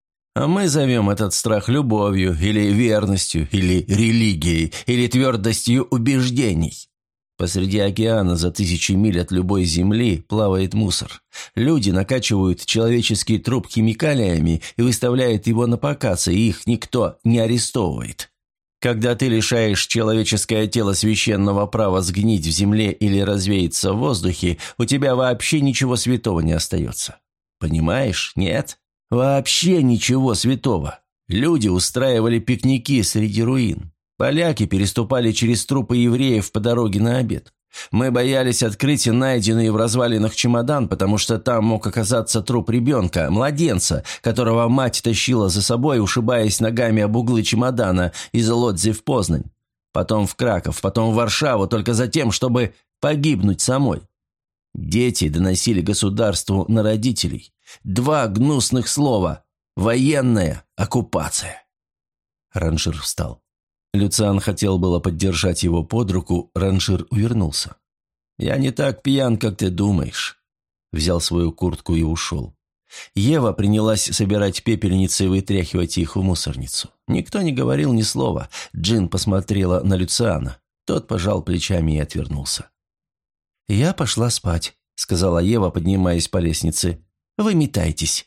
А мы зовем этот страх любовью, или верностью, или религией, или твердостью убеждений. Посреди океана за 1000 миль от любой земли плавает мусор. Люди накачивают человеческий труп химикалиями и выставляют его на показ, и их никто не арестовывает. Когда ты лишаешь человеческое тело священного права сгнить в земле или развеяться в воздухе, у тебя вообще ничего святого не остается. Понимаешь? Нет? Вообще ничего святого. Люди устраивали пикники среди руин. Поляки переступали через трупы евреев по дороге на обед. Мы боялись открыть найденный в развалинах чемодан, потому что там мог оказаться труп ребенка, младенца, которого мать тащила за собой, ушибаясь ногами об углы чемодана из Лодзи в Познань. Потом в Краков, потом в Варшаву, только за тем, чтобы погибнуть самой. Дети доносили государству на родителей. 2 гнусных слова: военная оккупация. Ранжир встал. Люциан хотел было поддержать его под руку, Ранжир увернулся. «Я не так пьян, как ты думаешь». Взял свою куртку и ушел. Ева принялась собирать пепельницы и вытряхивать их в мусорницу. Никто не говорил ни слова. Джин посмотрела на Люциана. Тот пожал плечами и отвернулся. «Я пошла спать», — сказала Ева, поднимаясь по лестнице. «Вы метайтесь».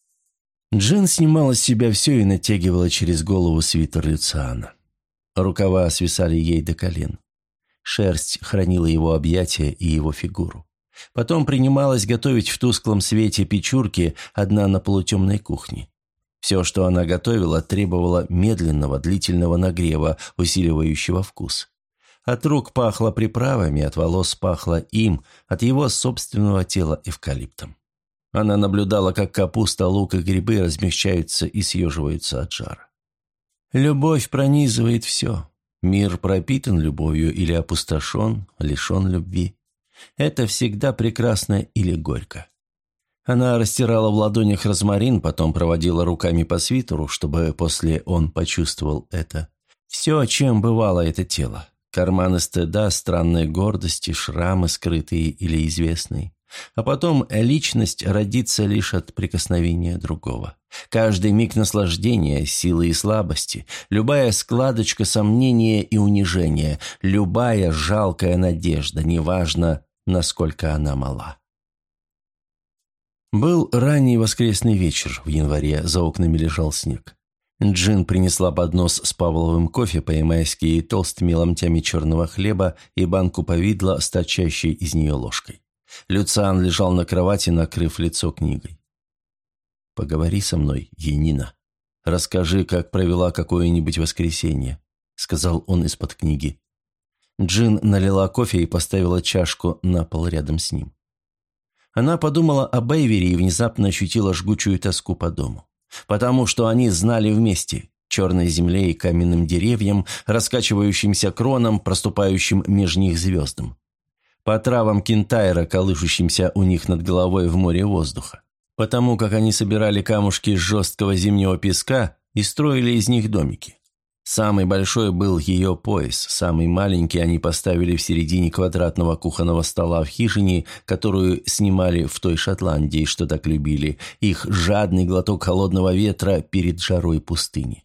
Джин снимала с себя все и натягивала через голову свитер Люциана. Рукава свисали ей до колен. Шерсть хранила его объятия и его фигуру. Потом принималась готовить в тусклом свете печурки, одна на полутемной кухне. Все, что она готовила, требовало медленного, длительного нагрева, усиливающего вкус. От рук пахло приправами, от волос пахло им, от его собственного тела эвкалиптом. Она наблюдала, как капуста, лук и грибы размягчаются и съеживаются от жара. Любовь пронизывает все. Мир пропитан любовью или опустошен, лишен любви. Это всегда прекрасно или горько. Она растирала в ладонях розмарин, потом проводила руками по свитеру, чтобы после он почувствовал это. Все, чем бывало это тело. Карманы стыда, странной гордости, шрамы, скрытые или известные. А потом личность родится лишь от прикосновения другого. Каждый миг наслаждения, силы и слабости, любая складочка сомнения и унижения, любая жалкая надежда, неважно, насколько она мала. Был ранний воскресный вечер в январе, за окнами лежал снег. Джин принесла поднос с павловым кофе по-ямайски и толстыми ломтями черного хлеба и банку повидла с торчащей из нее ложкой. Люциан лежал на кровати, накрыв лицо книгой. «Поговори со мной, Янина. Расскажи, как провела какое-нибудь воскресенье», — сказал он из-под книги. Джин налила кофе и поставила чашку на пол рядом с ним. Она подумала об Эйвери и внезапно ощутила жгучую тоску по дому. Потому что они знали вместе, черной земле и каменным деревьям, раскачивающимся кронам, проступающим меж них звездам. По травам кентайра, колышущимся у них над головой в море воздуха. Потому как они собирали камушки из жесткого зимнего песка и строили из них домики. Самый большой был ее пояс, самый маленький они поставили в середине квадратного кухонного стола в хижине, которую снимали в той Шотландии, что так любили, их жадный глоток холодного ветра перед жарой пустыни.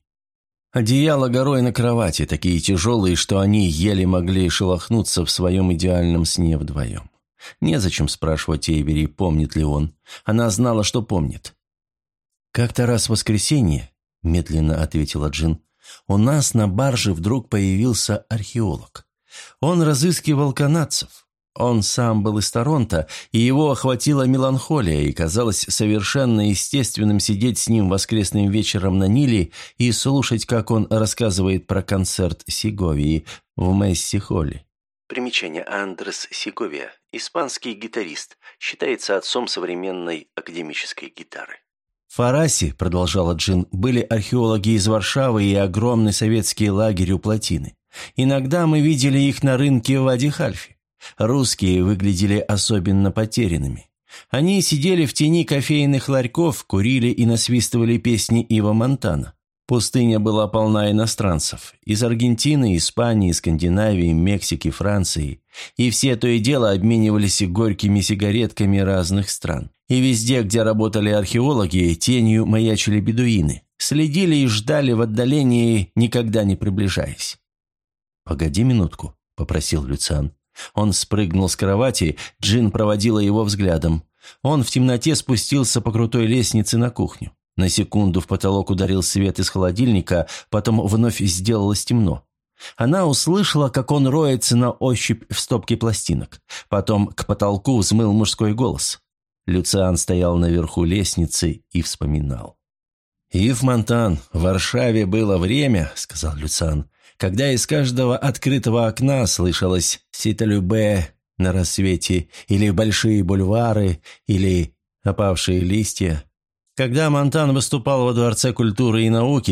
Одеяло горой на кровати, такие тяжелые, что они еле могли шелохнуться в своем идеальном сне вдвоем. Незачем спрашивать Эйвери, помнит ли он. Она знала, что помнит. «Как-то раз в воскресенье», – медленно ответила Джин, – «у нас на барже вдруг появился археолог. Он разыскивал канадцев. Он сам был из Торонто, и его охватила меланхолия, и казалось совершенно естественным сидеть с ним воскресным вечером на Ниле и слушать, как он рассказывает про концерт Сеговии в Месси-Холле». Примечание: Андрес Сеговия, испанский гитарист, считается отцом современной академической гитары. «В Фарасе, — продолжала Джин, — были археологи из Варшавы и огромный советский лагерь у плотины. Иногда мы видели их на рынке в Вади-Хальфе. Русские выглядели особенно потерянными. Они сидели в тени кофейных ларьков, курили и насвистывали песни Ива Монтана. Пустыня была полна иностранцев. Из Аргентины, Испании, Скандинавии, Мексики, Франции. И все то и дело обменивались горькими сигаретками разных стран. И везде, где работали археологи, тенью маячили бедуины. Следили и ждали в отдалении, никогда не приближаясь. «Погоди минутку», — попросил Люциан. Он спрыгнул с кровати, Джин проводила его взглядом. Он в темноте спустился по крутой лестнице на кухню. На секунду в потолок ударил свет из холодильника, потом вновь сделалось темно. Она услышала, как он роется на ощупь в стопке пластинок. Потом к потолку взмыл мужской голос. Люциан стоял наверху лестницы и вспоминал. «Ив Монтан, в Варшаве было время, — сказал Люциан, — когда из каждого открытого окна слышалось «Ситалюбе» на рассвете, или «Большие бульвары», или «Опавшие листья». Когда Монтан выступал во Дворце культуры и науки,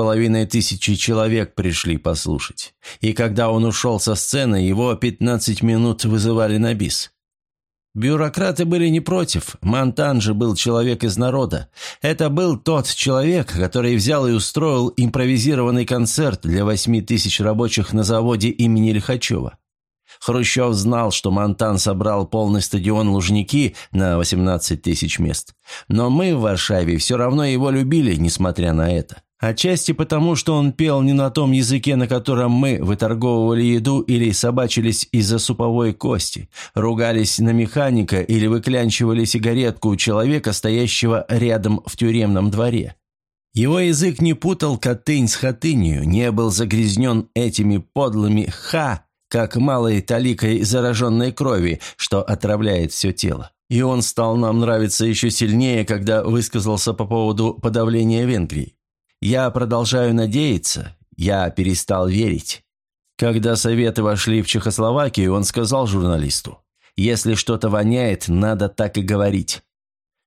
3500 человек пришли послушать. И когда он ушел со сцены, его 15 минут вызывали на бис. Бюрократы были не против, Монтан же был человек из народа. Это был тот человек, который взял и устроил импровизированный концерт для 8000 рабочих на заводе имени Лихачева. Хрущев знал, что Монтан собрал полный стадион Лужники на 18 000 мест. Но мы в Варшаве все равно его любили, несмотря на это. Отчасти потому, что он пел не на том языке, на котором мы выторговывали еду или собачились из-за суповой кости, ругались на механика или выклянчивали сигаретку у человека, стоящего рядом в тюремном дворе. Его язык не путал катынь с хатынью, не был загрязнен этими подлыми «ха», как малой таликой зараженной крови, что отравляет все тело. И он стал нам нравиться еще сильнее, когда высказался по поводу подавления Венгрии. Я продолжаю надеяться, я перестал верить. Когда Советы вошли в Чехословакию, он сказал журналисту: «Если что-то воняет, надо так и говорить».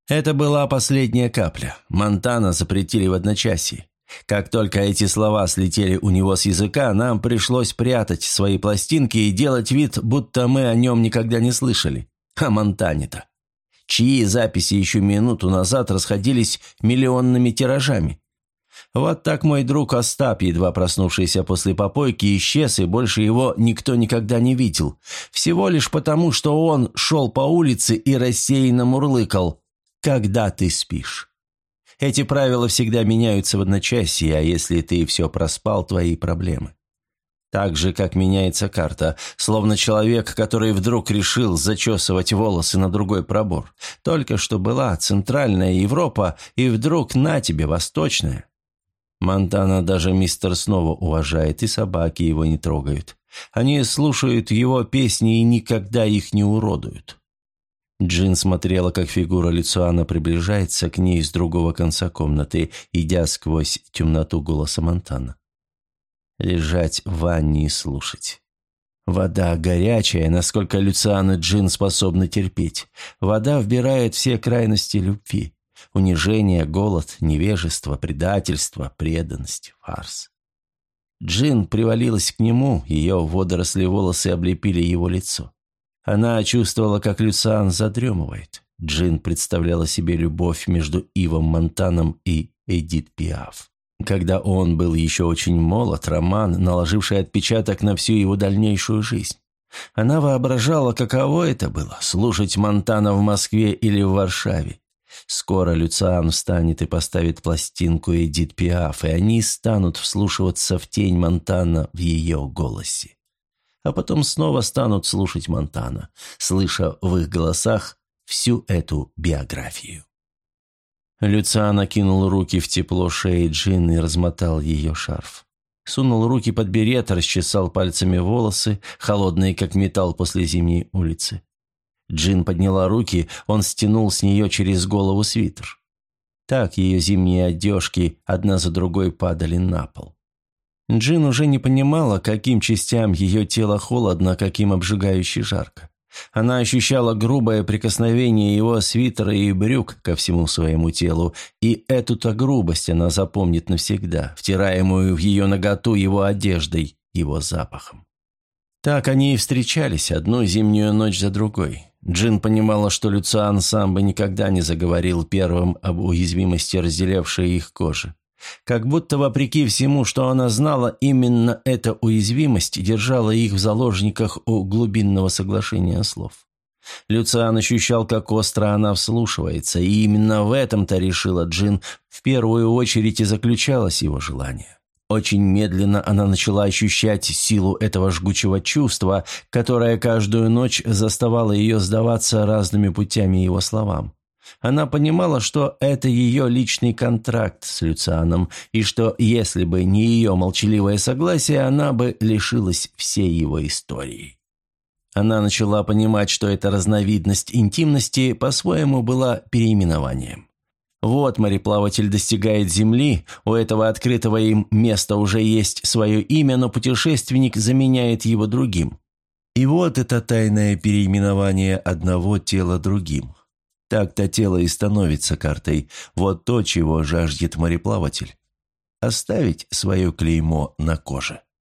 Это была последняя капля. Монтана запретили в одночасье. Как только эти слова слетели у него с языка, нам пришлось прятать свои пластинки и делать вид, будто мы о нем никогда не слышали. О Монтане-то. Чьи записи еще минуту назад расходились миллионными тиражами. Вот так мой друг Остап, едва проснувшийся после попойки, исчез, и больше его никто никогда не видел. Всего лишь потому, что он шел по улице и рассеянно мурлыкал: «Когда ты спишь?». Эти правила всегда меняются в одночасье, а если ты все проспал, твои проблемы. Так же, как меняется карта, словно человек, который вдруг решил зачесывать волосы на другой пробор. Только что была Центральная Европа, и вдруг на тебе Восточная. Монтана даже мистер снова уважает, и собаки его не трогают. Они слушают его песни и никогда их не уродуют. Джин смотрела, как фигура Люциана приближается к ней с другого конца комнаты, идя сквозь темноту голоса Монтана. Лежать в ванне и слушать. Вода горячая, насколько Люциан и Джин способны терпеть. Вода вбирает все крайности любви. Унижение, голод, невежество, предательство, преданность, фарс. Джин привалилась к нему, ее водоросли волосы облепили его лицо. Она чувствовала, как Люциан задремывает. Джин представляла себе любовь между Ивом Монтаном и Эдит Пиаф. Когда он был еще очень молод, роман, наложивший отпечаток на всю его дальнейшую жизнь. Она воображала, каково это было – слушать Монтана в Москве или в Варшаве. Скоро Люциан встанет и поставит пластинку Эдит Пиаф, и они станут вслушиваться в тень Монтана в ее голосе. А потом снова станут слушать Монтана, слыша в их голосах всю эту биографию. Люциан окинул руки в тепло шеи Джин и размотал ее шарф. Сунул руки под берет, расчесал пальцами волосы, холодные как металл после зимней улицы. Джин подняла руки, он стянул с нее через голову свитер. Так ее зимние одежки одна за другой падали на пол. Джин уже не понимала, каким частям ее тела холодно, каким обжигающе жарко. Она ощущала грубое прикосновение его свитера и брюк ко всему своему телу, и эту-то грубость она запомнит навсегда, втираемую в ее наготу его одеждой, его запахом. Так они и встречались одну зимнюю ночь за другой. Джин понимала, что Люциан сам бы никогда не заговорил первым об уязвимости, разделявшей их кожи. Как будто, вопреки всему, что она знала, именно эта уязвимость держала их в заложниках у глубинного соглашения слов. Люциан ощущал, как остро она вслушивается, и именно в этом-то, решила Джин, в первую очередь и заключалось его желание. Очень медленно она начала ощущать силу этого жгучего чувства, которое каждую ночь заставало ее сдаваться разными путями его словам. Она понимала, что это ее личный контракт с Люцианом, и что, если бы не ее молчаливое согласие, она бы лишилась всей его истории. Она начала понимать, что эта разновидность интимности по-своему была переименованием. Вот мореплаватель достигает земли, у этого открытого им места уже есть свое имя, но путешественник заменяет его другим. И вот это тайное переименование одного тела другим. Так-то тело и становится картой. Вот то, чего жаждет мореплаватель. Оставить свое клеймо на коже.